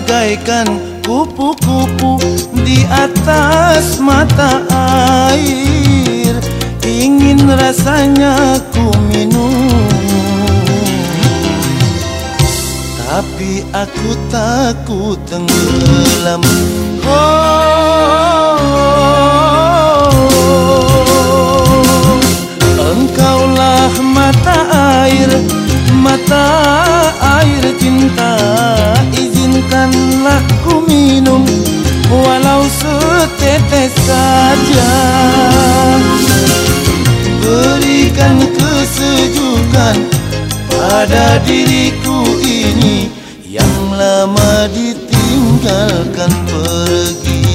bagaikan kupu-kupu di atas mata air. Ingin rasanya ku minum, tapi aku takut tenggelam. Oh, engkaulah mata air cinta. Izinkanlah ku minum walau setetes saja. Berikan kesejukan pada diriku ini yang lama ditinggalkan pergi.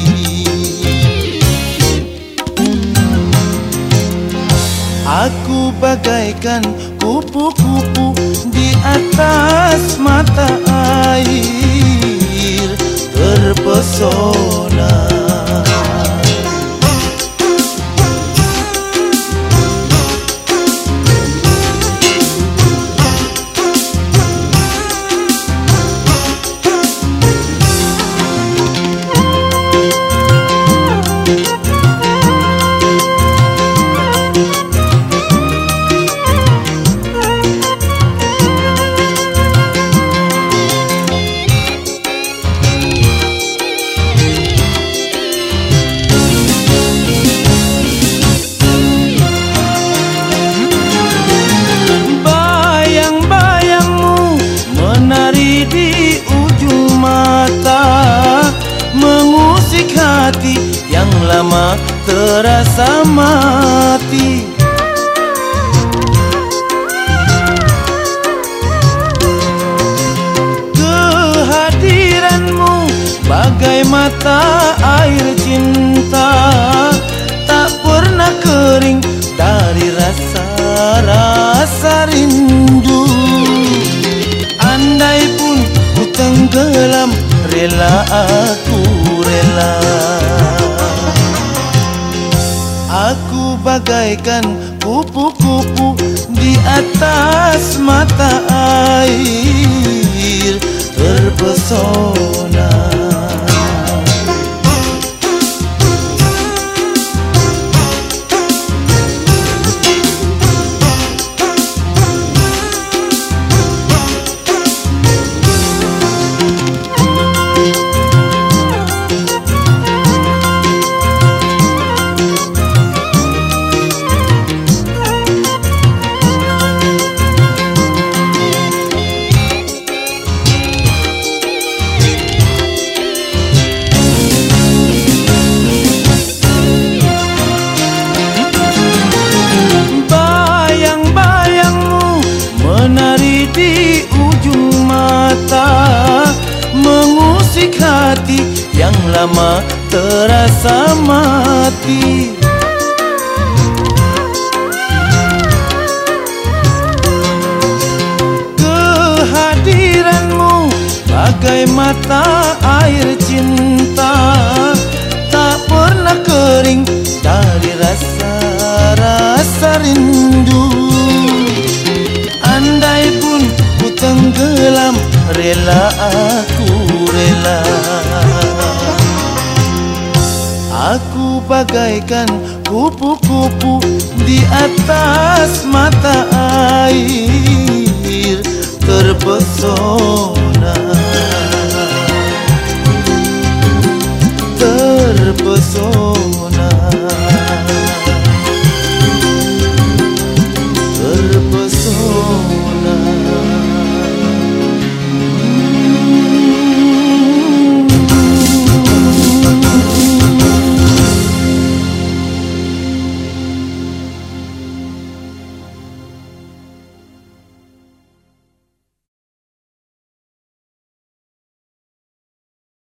Aku bagaikan kupu-kupu di atas mata air, terpesona. Di ujung mata mengusik hati yang lama terasa mati. Kehadiranmu bagai mata air cinta, tak pernah kering dari rasa rindu. Andai pun ku tenggelam, rela aku rela. Aku bagaikan kupu-kupu di atas mata air, terpesona. Di ujung mata mengusik hati yang lama terasa mati. Kehadiranmu bagai mata air cinta, tak pernah kering dari rasa rindu. Andai pun ku tenggelam, rela aku rela. Aku bagaikan kupu-kupu di atas mata air, terpesona, terpesona.